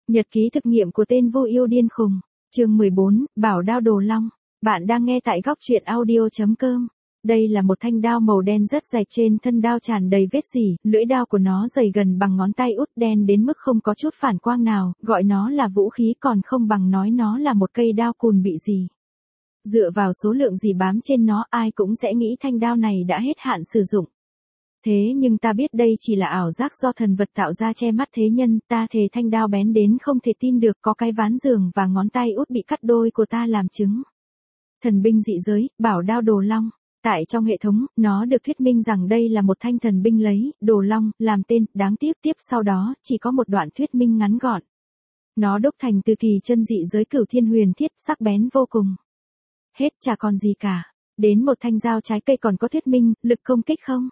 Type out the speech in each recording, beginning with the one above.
Nhật ký thực nghiệm của tên vô yêu điên khùng. Chương 14, Bảo đao Đồ Long. Bạn đang nghe tại góc truyện audio.com. Đây là một thanh đao màu đen rất dài, trên thân đao tràn đầy vết rỉ, lưỡi đao của nó dày gần bằng ngón tay út, đen đến mức không có chút phản quang nào, gọi nó là vũ khí còn không bằng nói nó là một cây đao cùn bị rỉ. Dựa vào số lượng rỉ bám trên nó, ai cũng sẽ nghĩ thanh đao này đã hết hạn sử dụng. Thế nhưng ta biết đây chỉ là ảo giác do thần vật tạo ra che mắt thế nhân, ta thề thanh đao bén đến không thể tin được, có cái ván giường và ngón tay út bị cắt đôi của ta làm chứng. Thần binh dị giới, bảo đao Đồ Long. Tại trong hệ thống, nó được thuyết minh rằng đây là một thanh thần binh lấy Đồ Long làm tên, đáng tiếc tiếp sau đó chỉ có một đoạn thuyết minh ngắn gọn. Nó đúc thành từ kỳ chân dị giới Cửu Thiên Huyền Thiết, sắc bén vô cùng. Hết chả còn gì cả. Đến một thanh dao trái cây còn có thuyết minh, lực công kích không?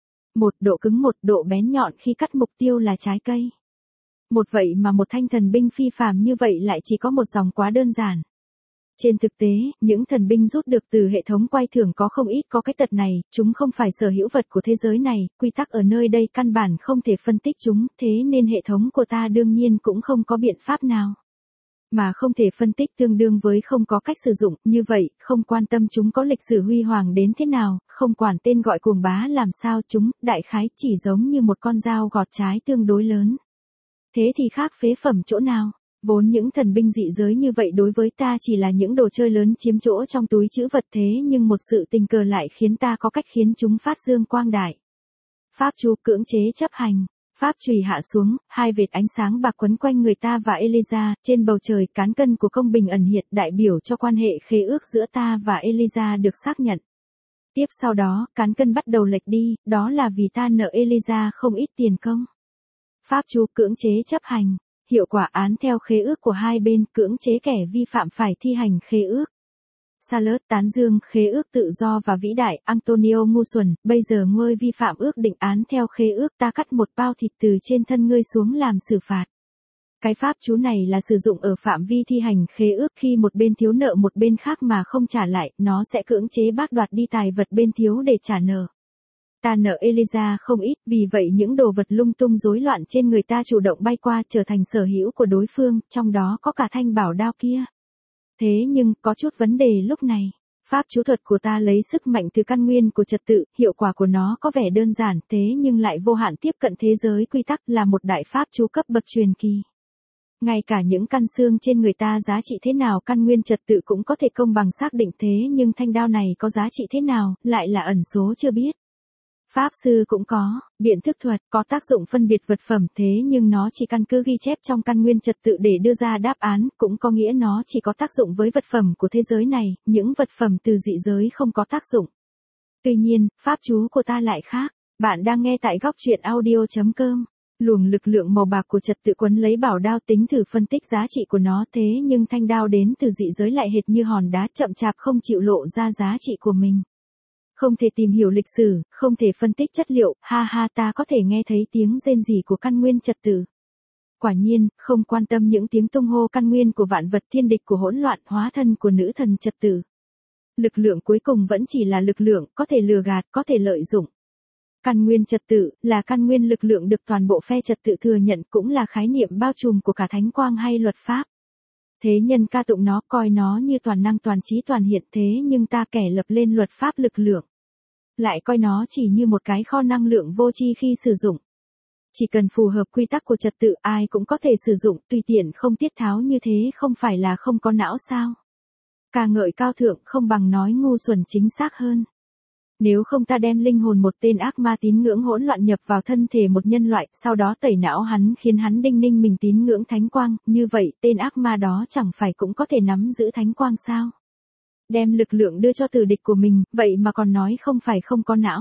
1 độ cứng, 1 độ bén nhọn khi cắt mục tiêu là trái cây. Một vậy mà một thanh thần binh phi phàm như vậy lại chỉ có một dòng, quá đơn giản. Trên thực tế, những thần binh rút được từ hệ thống quay thưởng có không ít có cái tật này, chúng không phải sở hữu vật của thế giới này, quy tắc ở nơi đây căn bản không thể phân tích chúng, thế nên hệ thống của ta đương nhiên cũng không có biện pháp nào. Mà không thể phân tích tương đương với không có cách sử dụng, như vậy, không quan tâm chúng có lịch sử huy hoàng đến thế nào, không quản tên gọi cuồng bá làm sao, chúng, đại khái, chỉ giống như một con dao gọt trái tương đối lớn. Thế thì khác phế phẩm chỗ nào? Vốn những thần binh dị giới như vậy đối với ta chỉ là những đồ chơi lớn chiếm chỗ trong túi trữ vật, thế nhưng một sự tình cờ lại khiến ta có cách khiến chúng phát dương quang đại. Pháp chú cưỡng chế chấp hành. Pháp chùy hạ xuống, hai vệt ánh sáng bạc quấn quanh người ta và Eliza, trên bầu trời cán cân của công bình ẩn hiện, đại biểu cho quan hệ khế ước giữa ta và Eliza được xác nhận. Tiếp sau đó, cán cân bắt đầu lệch đi, đó là vì ta nợ Eliza không ít tiền công. Pháp chú cưỡng chế chấp hành. Hiệu quả án theo khế ước của hai bên, cưỡng chế kẻ vi phạm phải thi hành khế ước. Salert tán dương khế ước tự do và vĩ đại. Antonio ngu xuẩn, bây giờ ngươi vi phạm ước định, án theo khế ước ta cắt một bao thịt từ trên thân ngươi xuống làm xử phạt. Cái pháp chú này là sử dụng ở phạm vi thi hành khế ước, khi một bên thiếu nợ một bên khác mà không trả lại, nó sẽ cưỡng chế bác đoạt đi tài vật bên thiếu để trả nợ. Ta nợ Eliza không ít, vì vậy những đồ vật lung tung rối loạn trên người ta chủ động bay qua, trở thành sở hữu của đối phương, trong đó có cả thanh bảo đao kia. Thế nhưng, có chút vấn đề lúc này. Pháp chú thuật của ta lấy sức mạnh từ căn nguyên của trật tự, hiệu quả của nó có vẻ đơn giản, thế nhưng lại vô hạn tiếp cận thế giới quy tắc, là một đại pháp chú cấp bậc truyền kỳ. Ngay cả những căn xương trên người ta giá trị thế nào, căn nguyên trật tự cũng có thể công bằng xác định, thế nhưng thanh đao này có giá trị thế nào, lại là ẩn số chưa biết. Pháp sư cũng có, biện thức thuật, có tác dụng phân biệt vật phẩm, thế nhưng nó chỉ căn cứ ghi chép trong căn nguyên trật tự để đưa ra đáp án, cũng có nghĩa nó chỉ có tác dụng với vật phẩm của thế giới này, những vật phẩm từ dị giới không có tác dụng. Tuy nhiên, pháp chú của ta lại khác. Bạn đang nghe tại góc truyện audio.com. Luồng lực lượng màu bạc của trật tự quấn lấy bảo đao, tính thử phân tích giá trị của nó, thế nhưng thanh đao đến từ dị giới lại hệt như hòn đá, chậm chạp không chịu lộ ra giá trị của mình. Không thể tìm hiểu lịch sử, không thể phân tích chất liệu, ha ha, ta có thể nghe thấy tiếng rên rỉ của căn nguyên trật tự. Quả nhiên, không quan tâm những tiếng tung hô căn nguyên của vạn vật, thiên địch của hỗn loạn, hóa thân của nữ thần trật tự. Lực lượng cuối cùng vẫn chỉ là lực lượng, có thể lừa gạt, có thể lợi dụng. Căn nguyên trật tự, là căn nguyên lực lượng được toàn bộ phe trật tự thừa nhận, cũng là khái niệm bao trùm của cả thánh quang hay luật pháp. Thế nhân ca tụng nó, coi nó như toàn năng toàn trí toàn hiện, thế nhưng ta kẻ lập lên luật pháp lực lượng lại coi nó chỉ như một cái kho năng lượng vô tri khi sử dụng. Chỉ cần phù hợp quy tắc của trật tự, ai cũng có thể sử dụng, tùy tiện không tiết tháo, như thế không phải là không có não sao? Ca ngợi cao thượng không bằng nói ngu xuẩn chính xác hơn. Nếu không ta đem linh hồn một tên ác ma tín ngưỡng hỗn loạn nhập vào thân thể một nhân loại, sau đó tẩy não hắn khiến hắn đinh ninh mình tín ngưỡng thánh quang, như vậy tên ác ma đó chẳng phải cũng có thể nắm giữ thánh quang sao? Đem lực lượng đưa cho tử địch của mình, vậy mà còn nói không phải không có não.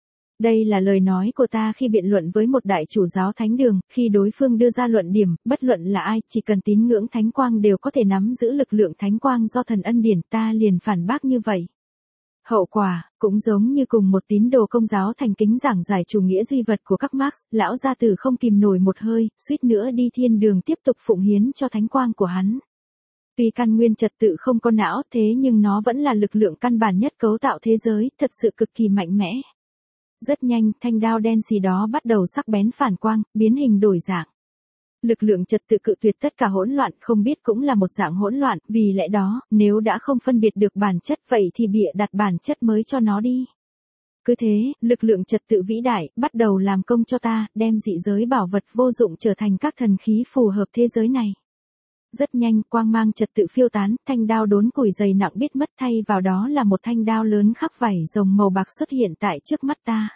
Đây là lời nói của ta khi biện luận với một đại chủ giáo thánh đường, khi đối phương đưa ra luận điểm, bất luận là ai, chỉ cần tín ngưỡng thánh quang đều có thể nắm giữ lực lượng thánh quang do thần ân điển, ta liền phản bác như vậy. Hậu quả, cũng giống như cùng một tín đồ công giáo thành kính giảng giải chủ nghĩa duy vật của các Marx, lão gia tử không kìm nổi một hơi, suýt nữa đi thiên đường tiếp tục phụng hiến cho thánh quang của hắn. Tuy căn nguyên trật tự không có não, thế nhưng nó vẫn là lực lượng căn bản nhất cấu tạo thế giới, thật sự cực kỳ mạnh mẽ. Rất nhanh, thanh đao đen xì đó bắt đầu sắc bén phản quang, biến hình đổi dạng. lực lượng trật tự cự tuyệt tất cả hỗn loạn, không biết cũng là một dạng hỗn loạn, vì lẽ đó, nếu đã không phân biệt được bản chất vậy thì bịa đặt bản chất mới cho nó đi. Cứ thế, lực lượng trật tự vĩ đại, bắt đầu làm công cho ta, đem dị giới bảo vật vô dụng trở thành các thần khí phù hợp thế giới này. Rất nhanh, quang mang trật tự phiêu tán, thanh đao đốn củi dày nặng biết mất, thay vào đó là một thanh đao lớn khắc vảy rồng màu bạc xuất hiện tại trước mắt ta.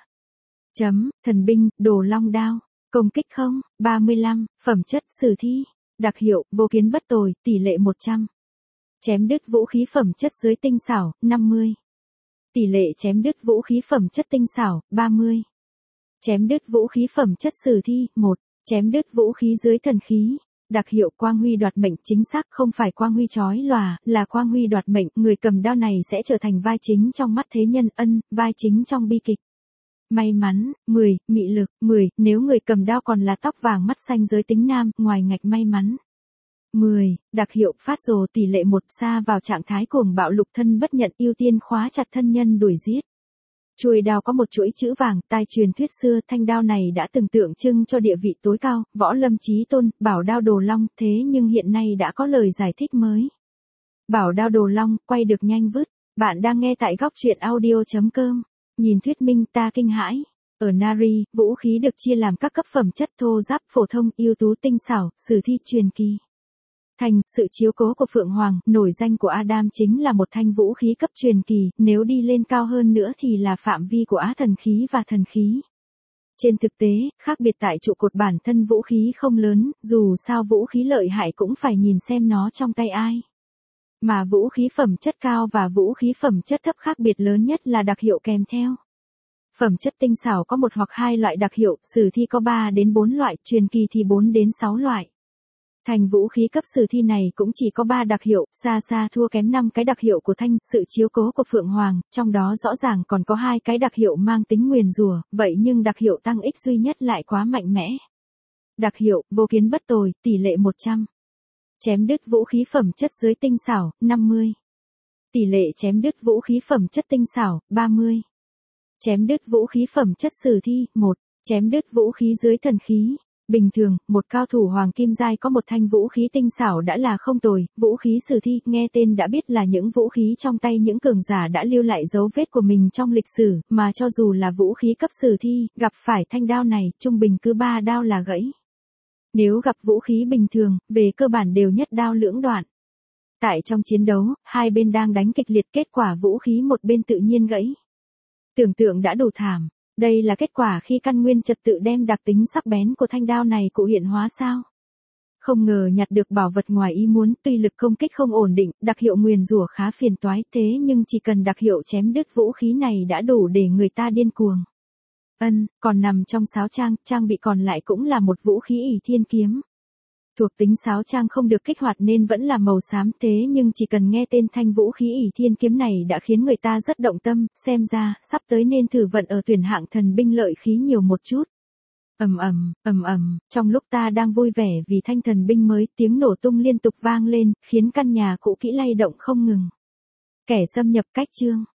Thần binh, đồ long đao. Công kích không, 35, phẩm chất sử thi. Đặc hiệu, vô kiến bất tồi, tỷ lệ 100. Chém đứt vũ khí phẩm chất dưới tinh xảo, 50. Tỷ lệ chém đứt vũ khí phẩm chất tinh xảo, 30. Chém đứt vũ khí phẩm chất sử thi, 1. Chém đứt vũ khí dưới thần khí. Đặc hiệu quang huy đoạt mệnh, chính xác không phải quang huy chói lòa, là quang huy đoạt mệnh, người cầm đao này sẽ trở thành vai chính trong mắt thế nhân, vai chính trong bi kịch. May mắn, 10, mị lực, 10, nếu người cầm đao còn là tóc vàng mắt xanh giới tính nam, ngoài ngạch may mắn. 10, đặc hiệu phát rồ tỷ lệ 1, xa vào trạng thái cuồng bạo lục thân bất nhận, ưu tiên khóa chặt thân nhân đuổi giết. Chuôi đao có một chuỗi chữ vàng, tai truyền thuyết xưa, thanh đao này đã từng tượng trưng cho địa vị tối cao, võ lâm chí tôn, bảo đao đồ long, thế nhưng hiện nay đã có lời giải thích mới. Bảo đao đồ long, quay được nhanh vứt. Bạn đang nghe tại góc truyện audio.com. Nhìn thuyết minh ta kinh hãi. Ở Nari, vũ khí được chia làm các cấp phẩm chất thô giáp, phổ thông, ưu tú, tinh xảo, sử thi, truyền kỳ. Thành, sự chiếu cố của Phượng Hoàng, nổi danh của Adam chính là một thanh vũ khí cấp truyền kỳ, nếu đi lên cao hơn nữa thì là phạm vi của á thần khí và thần khí. Trên thực tế, khác biệt tại trụ cột bản thân vũ khí không lớn, dù sao vũ khí lợi hại cũng phải nhìn xem nó trong tay ai. Mà vũ khí phẩm chất cao và vũ khí phẩm chất thấp khác biệt lớn nhất là đặc hiệu kèm theo. Phẩm chất tinh xảo có 1 hoặc 2 loại đặc hiệu, sử thi có 3 đến 4 loại, truyền kỳ thì 4 đến 6 loại. Thành vũ khí cấp sử thi này cũng chỉ có 3 đặc hiệu, xa xa thua kém 5 cái đặc hiệu của thanh, sự chiếu cố của Phượng Hoàng, trong đó rõ ràng còn có 2 cái đặc hiệu mang tính nguyền rủa, vậy nhưng đặc hiệu tăng ích duy nhất lại quá mạnh mẽ. Đặc hiệu, vô kiến bất tồi, tỷ lệ 100. Chém đứt vũ khí phẩm chất dưới tinh xảo, 50. Tỷ lệ chém đứt vũ khí phẩm chất tinh xảo, 30. Chém đứt vũ khí phẩm chất sử thi, 1. Chém đứt vũ khí dưới thần khí. Bình thường, một cao thủ hoàng kim giai có một thanh vũ khí tinh xảo đã là không tồi, vũ khí sử thi, nghe tên đã biết là những vũ khí trong tay những cường giả đã lưu lại dấu vết của mình trong lịch sử, mà cho dù là vũ khí cấp sử thi, gặp phải thanh đao này, trung bình cứ 3 đao là gãy. Nếu gặp vũ khí bình thường, về cơ bản đều nhất đao lưỡng đoạn. Tại trong chiến đấu, hai bên đang đánh kịch liệt, kết quả vũ khí một bên tự nhiên gãy. Tưởng tượng đã đủ thảm. Đây là kết quả khi căn nguyên trật tự đem đặc tính sắc bén của thanh đao này cụ hiện hóa sao? Không ngờ nhặt được bảo vật ngoài ý muốn, tuy lực công kích không ổn định, đặc hiệu nguyền rủa khá phiền toái, thế nhưng chỉ cần đặc hiệu chém đứt vũ khí này đã đủ để người ta điên cuồng. Còn nằm trong sáo trang bị còn lại cũng là một vũ khí ỷ thiên kiếm. Thuộc tính sáo trang không được kích hoạt nên vẫn là màu xám, thế nhưng chỉ cần nghe tên thanh vũ khí ỷ thiên kiếm này đã khiến người ta rất động tâm, xem ra, sắp tới nên thử vận ở tuyển hạng thần binh lợi khí nhiều một chút. Trong lúc ta đang vui vẻ vì thanh thần binh mới, tiếng nổ tung liên tục vang lên, khiến căn nhà cũ kỹ lay động không ngừng. Kẻ xâm nhập cách chương.